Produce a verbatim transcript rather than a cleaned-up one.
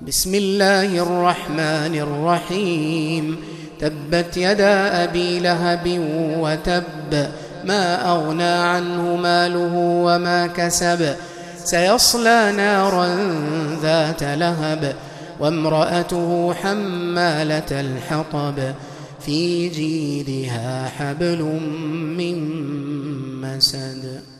بسم الله الرحمن الرحيم. تبت يدا أبي لهب وتب، ما أغنى عنه ماله وما كسب، سيصلى نارا ذات لهب، وامرأته حمالة الحطب، في جيدها حبل من مسد.